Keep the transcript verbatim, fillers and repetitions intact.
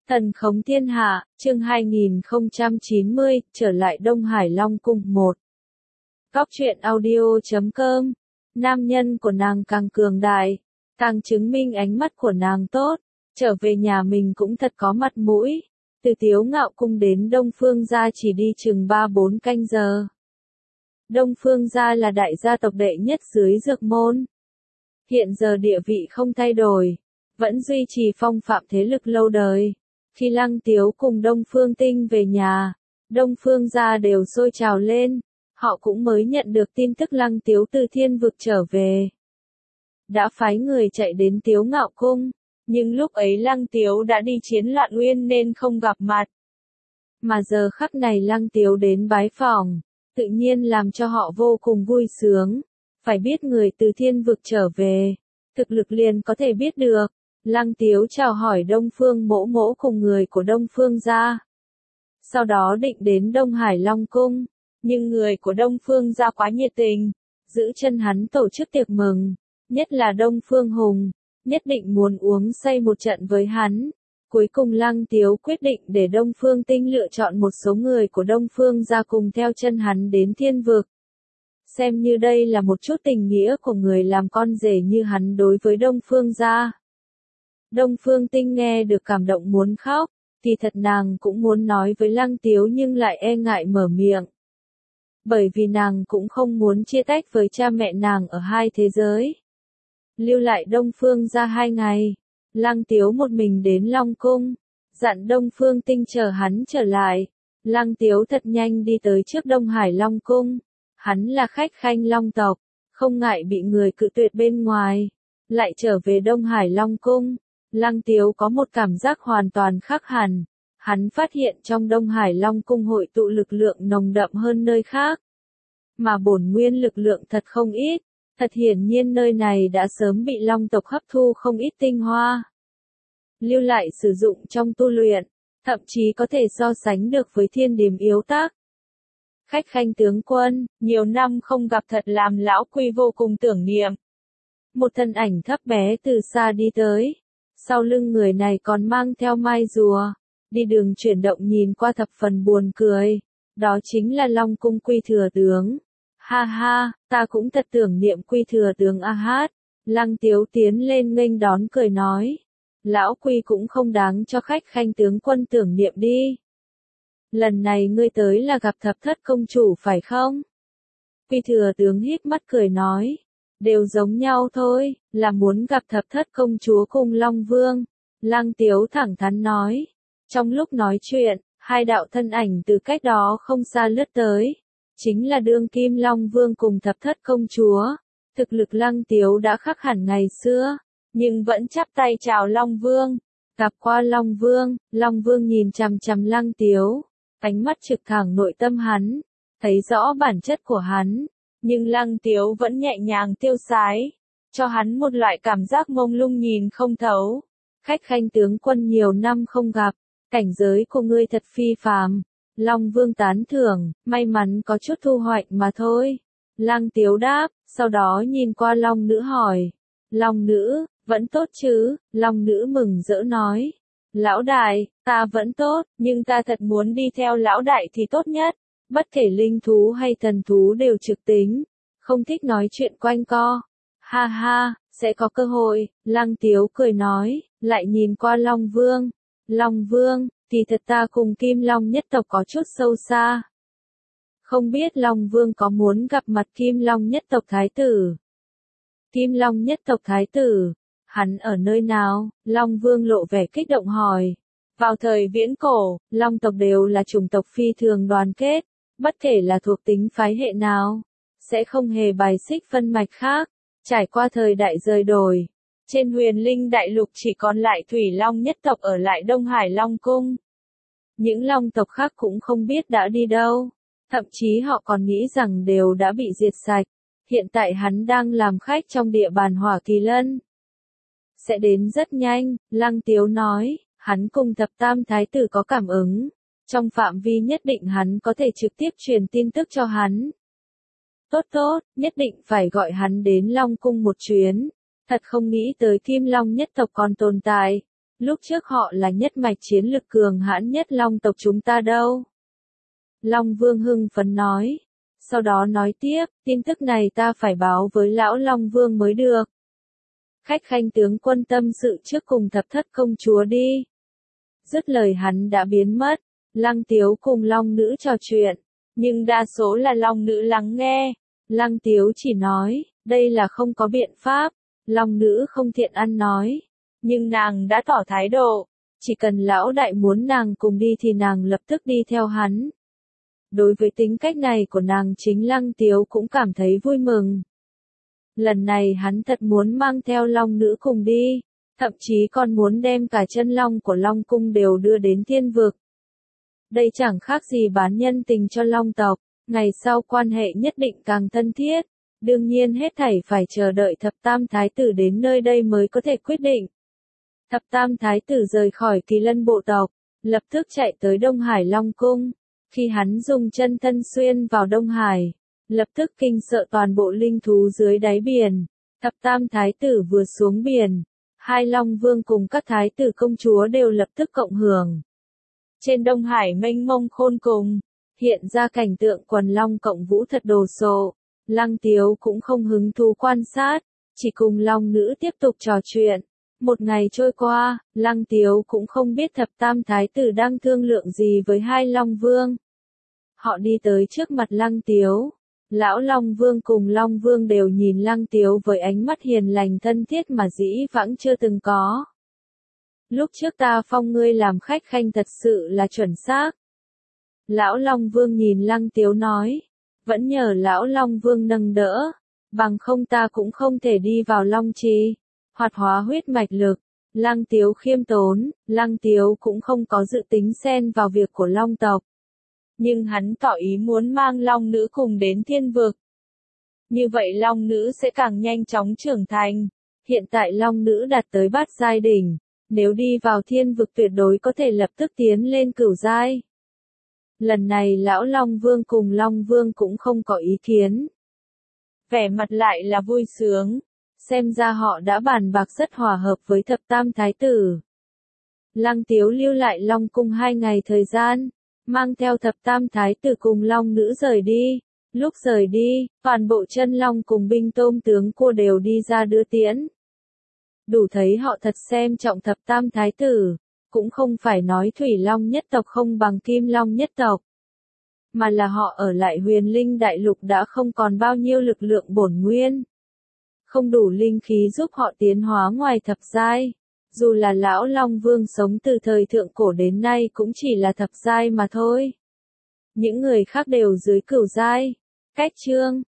Thần khống thiên hạ, chương hai nghìn không trăm chín mươi, trở lại Đông Hải Long Cung một. Góc truyện audio chấm com. Nam nhân của nàng càng cường đại, càng chứng minh ánh mắt của nàng tốt, trở về nhà mình cũng thật có mặt mũi. Từ Tiếu Ngạo Cung đến Đông Phương gia chỉ đi chừng ba bốn canh giờ. Đông Phương gia là đại gia tộc đệ nhất dưới Dược môn. Hiện giờ địa vị không thay đổi, vẫn duy trì phong phạm thế lực lâu đời. Khi Lăng Tiếu cùng Đông Phương Tinh về nhà, Đông Phương gia đều sôi trào lên, họ cũng mới nhận được tin tức Lăng Tiếu từ thiên vực trở về. Đã phái người chạy đến Tiếu Ngạo Cung, nhưng lúc ấy Lăng Tiếu đã đi chiến loạn nguyên nên không gặp mặt. Mà giờ khắc này Lăng Tiếu đến bái phỏng, tự nhiên làm cho họ vô cùng vui sướng. Phải biết người từ thiên vực trở về, thực lực liền có thể biết được. Lăng Tiếu chào hỏi Đông Phương Mỗ Mỗ cùng người của Đông Phương gia. Sau đó định đến Đông Hải Long Cung, nhưng người của Đông Phương gia quá nhiệt tình, giữ chân hắn tổ chức tiệc mừng, nhất là Đông Phương Hùng, nhất định muốn uống say một trận với hắn. Cuối cùng Lăng Tiếu quyết định để Đông Phương Tinh lựa chọn một số người của Đông Phương gia cùng theo chân hắn đến thiên vực. Xem như đây là một chút tình nghĩa của người làm con rể như hắn đối với Đông Phương gia. Đông Phương Tinh nghe được cảm động muốn khóc, thì thật nàng cũng muốn nói với Lăng Tiếu nhưng lại e ngại mở miệng. Bởi vì nàng cũng không muốn chia tách với cha mẹ nàng ở hai thế giới. Lưu lại Đông Phương gia hai ngày, Lăng Tiếu một mình đến Long Cung, dặn Đông Phương Tinh chờ hắn trở lại. Lăng Tiếu thật nhanh đi tới trước Đông Hải Long Cung, hắn là khách khanh Long tộc, không ngại bị người cự tuyệt bên ngoài, lại trở về Đông Hải Long Cung. Lăng Tiếu có một cảm giác hoàn toàn khác hẳn, hắn phát hiện trong Đông Hải Long Cung hội tụ lực lượng nồng đậm hơn nơi khác. Mà bổn nguyên lực lượng thật không ít, thật hiển nhiên nơi này đã sớm bị Long tộc hấp thu không ít tinh hoa. Lưu lại sử dụng trong tu luyện, thậm chí có thể so sánh được với thiên điểm yếu tác. Khách khanh tướng quân, nhiều năm không gặp thật làm lão Quy vô cùng tưởng niệm. Một thân ảnh thấp bé từ xa đi tới. Sau lưng người này còn mang theo mai rùa, đi đường chuyển động nhìn qua thập phần buồn cười. Đó chính là Long Cung Quy thừa tướng. Ha ha, ta cũng thật tưởng niệm Quy thừa tướng a hát. Lăng Tiếu tiến lên nghênh đón cười nói. Lão Quy cũng không đáng cho khách khanh tướng quân tưởng niệm đi. Lần này ngươi tới là gặp thập thất công chủ phải không? Quy thừa tướng híp mắt cười nói. Đều giống nhau thôi, là muốn gặp thập thất công chúa cùng Long Vương. Lăng Tiếu thẳng thắn nói. Trong lúc nói chuyện, hai đạo thân ảnh từ cách đó không xa lướt tới. Chính là đương kim Long Vương cùng thập thất công chúa. Thực lực Lăng Tiếu đã khác hẳn ngày xưa, nhưng vẫn chắp tay chào Long Vương. Gặp qua Long Vương, Long Vương nhìn chằm chằm Lăng Tiếu, ánh mắt trực thẳng nội tâm hắn, thấy rõ bản chất của hắn. Nhưng Lăng Tiếu vẫn nhẹ nhàng tiêu sái, cho hắn một loại cảm giác mông lung nhìn không thấu. Khách khanh tướng quân nhiều năm không gặp, cảnh giới của ngươi thật phi phàm. Long Vương tán thưởng, may mắn có chút thu hoạch mà thôi. Lăng Tiếu đáp, sau đó nhìn qua Long Nữ hỏi. Long Nữ, vẫn tốt chứ? Long Nữ mừng rỡ nói. Lão đại, ta vẫn tốt, nhưng ta thật muốn đi theo lão đại thì tốt nhất. Bất kể linh thú hay thần thú đều trực tính, không thích nói chuyện quanh co. Ha ha, sẽ có cơ hội, Lăng Tiếu cười nói, lại nhìn qua Long Vương. Long Vương, thì thật ta cùng Kim Long nhất tộc có chút sâu xa. Không biết Long Vương có muốn gặp mặt Kim Long nhất tộc thái tử? Kim Long nhất tộc thái tử, hắn ở nơi nào? Long Vương lộ vẻ kích động hỏi. Vào thời viễn cổ, Long tộc đều là chủng tộc phi thường đoàn kết. Bất kể là thuộc tính phái hệ nào, sẽ không hề bài xích phân mạch khác. Trải qua thời đại rời đổi, trên Huyền Linh Đại Lục chỉ còn lại Thủy Long nhất tộc ở lại Đông Hải Long Cung. Những Long tộc khác cũng không biết đã đi đâu, thậm chí họ còn nghĩ rằng đều đã bị diệt sạch. Hiện tại hắn đang làm khách trong địa bàn Hỏa Kỳ Lân. Sẽ đến rất nhanh, Lăng Tiếu nói, hắn cùng thập tam thái tử có cảm ứng. Trong phạm vi nhất định hắn có thể trực tiếp truyền tin tức cho hắn. Tốt tốt, nhất định phải gọi hắn đến Long Cung một chuyến. Thật không nghĩ tới Kim Long nhất tộc còn tồn tại. Lúc trước họ là nhất mạch chiến lực cường hãn nhất Long tộc chúng ta đâu. Long Vương hưng phấn nói. Sau đó nói tiếp, tin tức này ta phải báo với lão Long Vương mới được. Khách khanh tướng quân tâm sự trước cùng thập thất công chúa đi. Dứt lời hắn đã biến mất. Lăng Tiếu cùng Long Nữ trò chuyện, nhưng đa số là Long Nữ lắng nghe. Lăng Tiếu chỉ nói, đây là không có biện pháp. Long Nữ không thiện ăn nói, nhưng nàng đã tỏ thái độ, chỉ cần lão đại muốn nàng cùng đi thì nàng lập tức đi theo hắn. Đối với tính cách này của nàng chính Lăng Tiếu cũng cảm thấy vui mừng. Lần này hắn thật muốn mang theo Long Nữ cùng đi, thậm chí còn muốn đem cả chân long của Long Cung đều đưa đến thiên vực. Đây chẳng khác gì bán nhân tình cho Long tộc, ngày sau quan hệ nhất định càng thân thiết. Đương nhiên hết thảy phải chờ đợi thập tam thái tử đến nơi đây mới có thể quyết định. Thập tam thái tử rời khỏi Kỳ Lân bộ tộc, lập tức chạy tới Đông Hải Long Cung. Khi hắn dùng chân thân xuyên vào Đông Hải, lập tức kinh sợ toàn bộ linh thú dưới đáy biển. Thập tam thái tử vừa xuống biển, hai Long Vương cùng các thái tử công chúa đều lập tức cộng hưởng. Trên Đông Hải mênh mông khôn cùng, hiện ra cảnh tượng quần long cộng vũ thật đồ sộ. Lăng Tiếu cũng không hứng thú quan sát, chỉ cùng Long Nữ tiếp tục trò chuyện. Một ngày trôi qua, Lăng Tiếu cũng không biết thập tam thái tử đang thương lượng gì với hai Long Vương. Họ đi tới trước mặt Lăng Tiếu. Lão Long Vương cùng Long Vương đều nhìn Lăng Tiếu với ánh mắt hiền lành thân thiết mà dĩ vãng chưa từng có. Lúc trước ta phong ngươi làm khách khanh thật sự là chuẩn xác. Lão Long Vương nhìn Lăng Tiếu nói. Vẫn nhờ lão Long Vương nâng đỡ, bằng không ta cũng không thể đi vào Long Trì, hoạt hóa huyết mạch lực. Lăng Tiếu khiêm tốn, Lăng Tiếu cũng không có dự tính xen vào việc của Long tộc. Nhưng hắn tỏ ý muốn mang Long Nữ cùng đến thiên vực. Như vậy Long Nữ sẽ càng nhanh chóng trưởng thành. Hiện tại Long Nữ đạt tới bát giai đỉnh, nếu đi vào thiên vực tuyệt đối có thể lập tức tiến lên cửu giai. Lần này lão Long Vương cùng Long Vương cũng không có ý kiến. Vẻ mặt lại là vui sướng, xem ra họ đã bàn bạc rất hòa hợp với thập tam thái tử. Lăng Tiếu lưu lại Long Cung hai ngày thời gian, mang theo thập tam thái tử cùng Long Nữ rời đi. Lúc rời đi, toàn bộ chân long cùng binh tôm tướng cua đều đi ra đưa tiễn. Đủ thấy họ thật xem trọng thập tam thái tử. Cũng không phải nói Thủy Long nhất tộc không bằng Kim Long nhất tộc, mà là họ ở lại Huyền Linh Đại Lục đã không còn bao nhiêu lực lượng bổn nguyên, không đủ linh khí giúp họ tiến hóa ngoài thập giai. Dù là lão Long Vương sống từ thời thượng cổ đến nay cũng chỉ là thập giai mà thôi. Những người khác đều dưới cửu giai. Cách chương